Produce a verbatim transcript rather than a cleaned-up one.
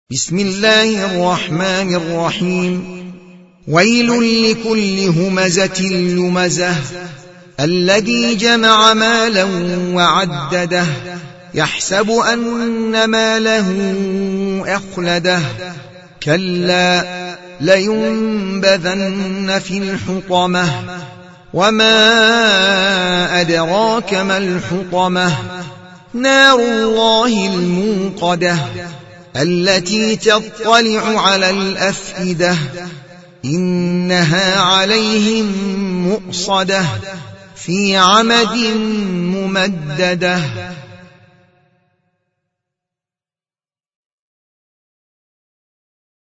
بسم الله الرحمن الرحيم. ويل لكل همزة لمزة الذي جمع مالا وعدده يحسب أن ماله أخلده كلا لينبذن في الحطمة وما أدراك ما الحطمة نار الله الموقدة التي تطلع على الأفئدة إنها عليهم مؤصدة في عمد ممددة.